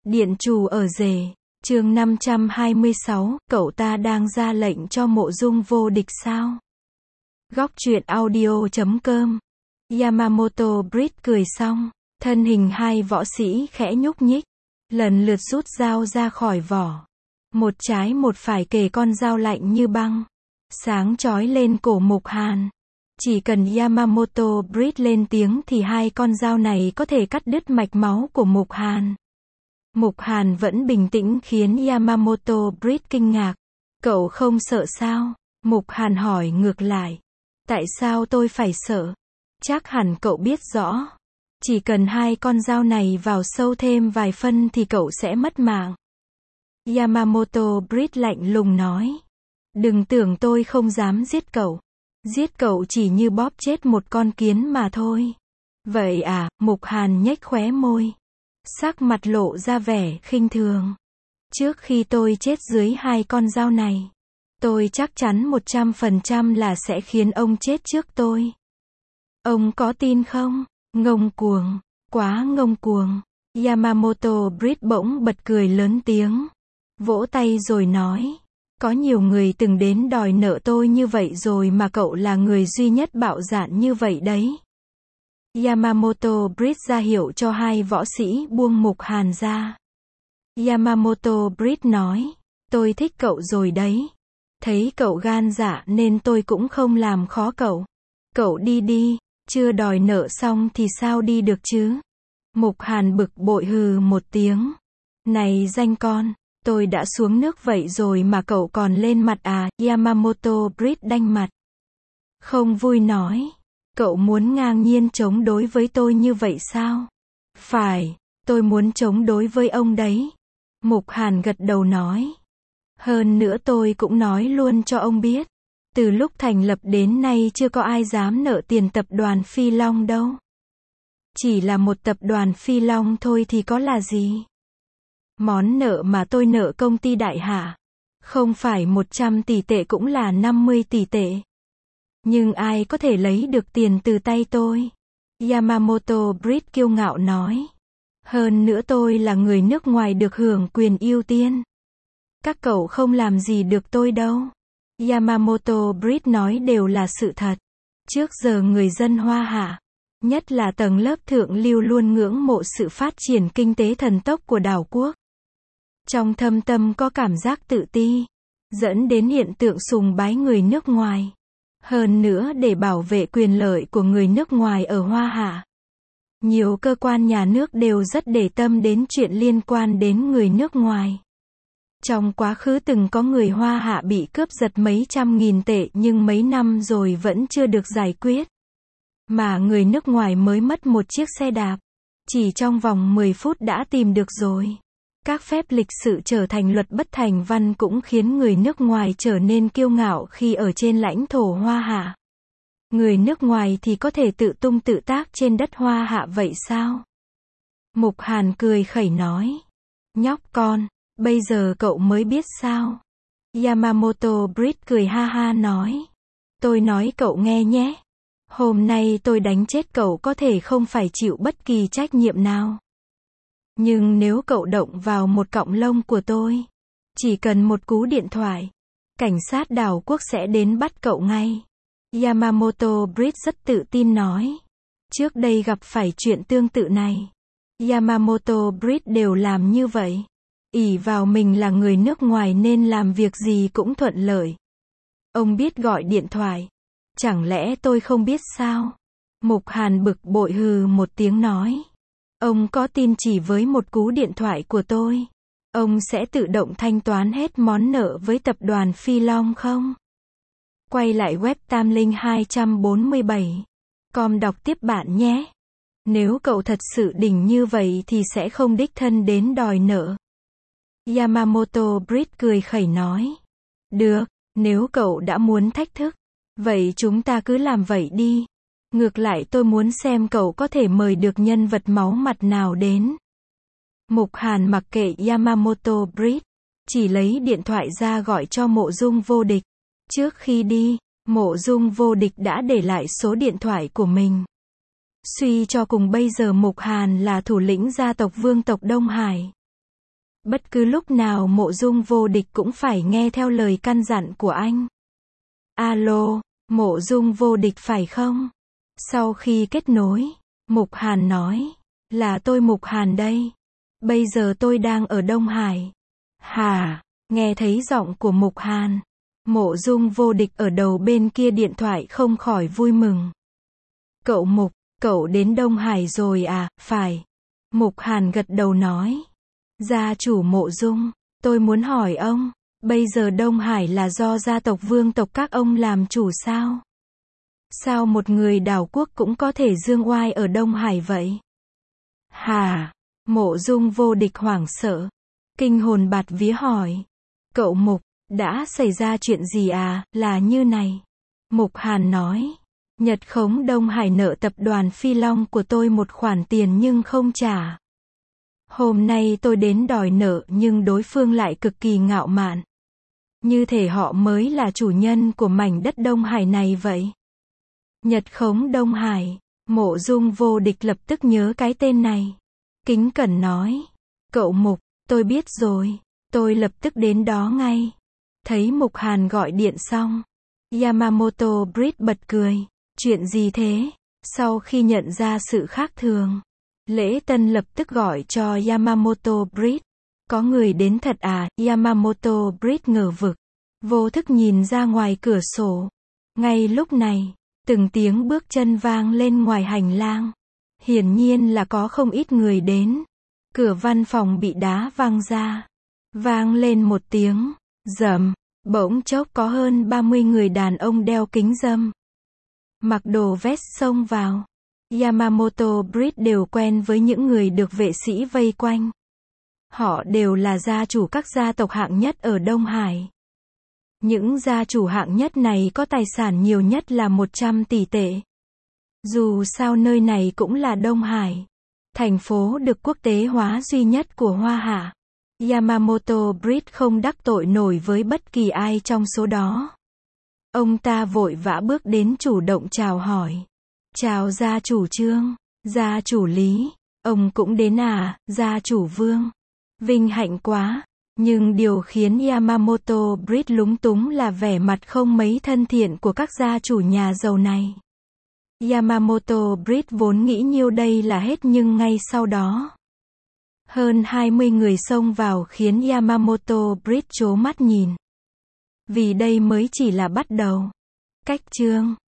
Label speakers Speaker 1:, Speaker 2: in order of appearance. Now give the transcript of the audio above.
Speaker 1: Điện chủ ở rể. Chương 526, cậu ta đang ra lệnh cho Mộ Dung vô địch sao? Góc truyện audio.com. Yamamoto Bridge cười xong, thân hình hai võ sĩ khẽ nhúc nhích, lần lượt rút dao ra khỏi vỏ. Một trái một phải kề con dao lạnh như băng, sáng chói lên cổ Mục Hàn. Chỉ cần Yamamoto Bridge lên tiếng thì hai con dao này có thể cắt đứt mạch máu của Mục Hàn. Mục Hàn vẫn bình tĩnh khiến Yamamoto Bridge kinh ngạc. Cậu không sợ sao? Mục Hàn hỏi ngược lại. Tại sao tôi phải sợ? Chắc hẳn cậu biết rõ. Chỉ cần hai con dao này vào sâu thêm vài phân thì cậu sẽ mất mạng. Yamamoto Bridge lạnh lùng nói. Đừng tưởng tôi không dám giết cậu. Giết cậu chỉ như bóp chết một con kiến mà thôi. Vậy à? Mục Hàn nhếch khóe môi, sắc mặt lộ ra vẻ khinh thường. Trước khi tôi chết dưới hai con dao này, tôi chắc chắn 100% là sẽ khiến ông chết trước tôi. Ông có tin không? Ngông cuồng, quá ngông cuồng. Yamamoto Bridge bỗng bật cười lớn tiếng, vỗ tay rồi nói. Có nhiều người từng đến đòi nợ tôi như vậy rồi mà cậu là người duy nhất bạo dạn như vậy đấy. Yamamoto Bridge ra hiệu cho hai võ sĩ buông Mục Hàn ra. Yamamoto Bridge nói, tôi thích cậu rồi đấy. Thấy cậu gan dạ nên tôi cũng không làm khó cậu. Cậu đi đi, chưa đòi nợ xong thì sao đi được chứ? Mục Hàn bực bội hừ một tiếng. Này danh con, tôi đã xuống nước vậy rồi mà cậu còn lên mặt à? Yamamoto Bridge đanh mặt, không vui nói. Cậu muốn ngang nhiên chống đối với tôi như vậy sao? Phải, tôi muốn chống đối với ông đấy. Mục Hàn gật đầu nói. Hơn nữa tôi cũng nói luôn cho ông biết. Từ lúc thành lập đến nay chưa có ai dám nợ tiền tập đoàn Phi Long đâu. Chỉ là một tập đoàn Phi Long thôi thì có là gì? Món nợ mà tôi nợ công ty Đại Hạ, không phải 100 tỷ tệ cũng là 50 tỷ tệ. Nhưng ai có thể lấy được tiền từ tay tôi? Yamamoto Bridge kiêu ngạo nói. Hơn nữa tôi là người nước ngoài được hưởng quyền ưu tiên. Các cậu không làm gì được tôi đâu. Yamamoto Bridge nói đều là sự thật. Trước giờ người dân Hoa Hạ, nhất là tầng lớp thượng lưu luôn ngưỡng mộ sự phát triển kinh tế thần tốc của đảo quốc. Trong thâm tâm có cảm giác tự ti, dẫn đến hiện tượng sùng bái người nước ngoài. Hơn nữa để bảo vệ quyền lợi của người nước ngoài ở Hoa Hạ, nhiều cơ quan nhà nước đều rất để tâm đến chuyện liên quan đến người nước ngoài. Trong quá khứ từng có người Hoa Hạ bị cướp giật mấy trăm nghìn tệ nhưng mấy năm rồi vẫn chưa được giải quyết. Mà người nước ngoài mới mất một chiếc xe đạp, chỉ trong vòng 10 phút đã tìm được rồi. Các phép lịch sự trở thành luật bất thành văn cũng khiến người nước ngoài trở nên kiêu ngạo khi ở trên lãnh thổ Hoa Hạ. Người nước ngoài thì có thể tự tung tự tác trên đất Hoa Hạ vậy sao? Mục Hàn cười khẩy nói. Nhóc con, bây giờ cậu mới biết sao? Yamamoto Bridge cười ha ha nói. Tôi nói cậu nghe nhé. Hôm nay tôi đánh chết cậu có thể không phải chịu bất kỳ trách nhiệm nào. Nhưng nếu cậu động vào một cọng lông của tôi, chỉ cần một cú điện thoại, cảnh sát đảo quốc sẽ đến bắt cậu ngay. Yamamoto Bridge rất tự tin nói. Trước đây gặp phải chuyện tương tự này, Yamamoto Bridge đều làm như vậy. Ỷ vào mình là người nước ngoài nên làm việc gì cũng thuận lợi. Ông biết gọi điện thoại. Chẳng lẽ tôi không biết sao? Mục Hàn bực bội hừ một tiếng nói. Ông có tin chỉ với một cú điện thoại của tôi, ông sẽ tự động thanh toán hết món nợ với tập đoàn Phi Long không? Quay lại web Tamlink 247. Com đọc tiếp bạn nhé. Nếu cậu thật sự đỉnh như vậy thì sẽ không đích thân đến đòi nợ. Yamamoto Bridge cười khẩy nói. Được, nếu cậu đã muốn thách thức, vậy chúng ta cứ làm vậy đi. Ngược lại tôi muốn xem cậu có thể mời được nhân vật máu mặt nào đến. Mục Hàn mặc kệ Yamamoto Bridge, chỉ lấy điện thoại ra gọi cho Mộ Dung vô địch. Trước khi đi, Mộ Dung vô địch đã để lại số điện thoại của mình. Suy cho cùng bây giờ Mục Hàn là thủ lĩnh gia tộc Vương tộc Đông Hải. Bất cứ lúc nào Mộ Dung Vô Địch cũng phải nghe theo lời căn dặn của anh. Alo, Mộ Dung Vô Địch phải không? Sau khi kết nối, Mục Hàn nói, là tôi Mục Hàn đây. Bây giờ tôi đang ở Đông Hải. Hả? Nghe thấy giọng của Mục Hàn, Mộ Dung Vô Địch ở đầu bên kia điện thoại không khỏi vui mừng. Cậu Mục, cậu đến Đông Hải rồi à? Phải. Mục Hàn gật đầu nói. Gia chủ Mộ Dung, tôi muốn hỏi ông, bây giờ Đông Hải là do gia tộc vương tộc các ông làm chủ sao? Sao một người đảo quốc cũng có thể dương oai ở Đông Hải vậy? Hả? Mộ Dung Vô Địch hoảng sợ, kinh hồn bạt vía hỏi. Cậu Mục, đã xảy ra chuyện gì à? Là như này. Mục Hàn nói. Nhật Khống Đông Hải nợ tập đoàn Phi Long của tôi một khoản tiền nhưng không trả. Hôm nay tôi đến đòi nợ nhưng đối phương lại cực kỳ ngạo mạn. Như thể họ mới là chủ nhân của mảnh đất Đông Hải này vậy. Nhật Khống Đông Hải, Mộ Dung Vô Địch lập tức nhớ cái tên này. Kính cẩn nói. Cậu Mục, tôi biết rồi, tôi lập tức đến đó ngay. Thấy Mục Hàn gọi điện xong, Yamamoto Bridge bật cười. Chuyện gì thế? Sau khi nhận ra sự khác thường, Lễ Tân lập tức gọi cho Yamamoto Bridge. Có người đến thật à? Yamamoto Bridge ngờ vực, vô thức nhìn ra ngoài cửa sổ. Ngay lúc này, từng tiếng bước chân vang lên ngoài hành lang. Hiển nhiên là có không ít người đến. Cửa văn phòng bị đá văng ra. Vang lên một tiếng rầm, bỗng chốc có hơn 30 người đàn ông đeo kính râm, mặc đồ vest xông vào. Yamamoto Bridge đều quen với những người được vệ sĩ vây quanh. Họ đều là gia chủ các gia tộc hạng nhất ở Đông Hải. Những gia chủ hạng nhất này có tài sản nhiều nhất là 100 tỷ tệ. Dù sao nơi này cũng là Đông Hải, thành phố được quốc tế hóa duy nhất của Hoa Hạ. Yamamoto Bridge không đắc tội nổi với bất kỳ ai trong số đó. Ông ta vội vã bước đến chủ động chào hỏi. Chào gia chủ Trương, gia chủ Lý, ông cũng đến à? Gia chủ Vương, vinh hạnh quá. Nhưng điều khiến Yamamoto Bridge lúng túng là vẻ mặt không mấy thân thiện của các gia chủ nhà giàu này. Yamamoto Bridge vốn nghĩ nhiêu đây là hết nhưng ngay sau đó, hơn 20 người xông vào khiến Yamamoto Bridge trố mắt nhìn. Vì đây mới chỉ là bắt đầu. Cách chương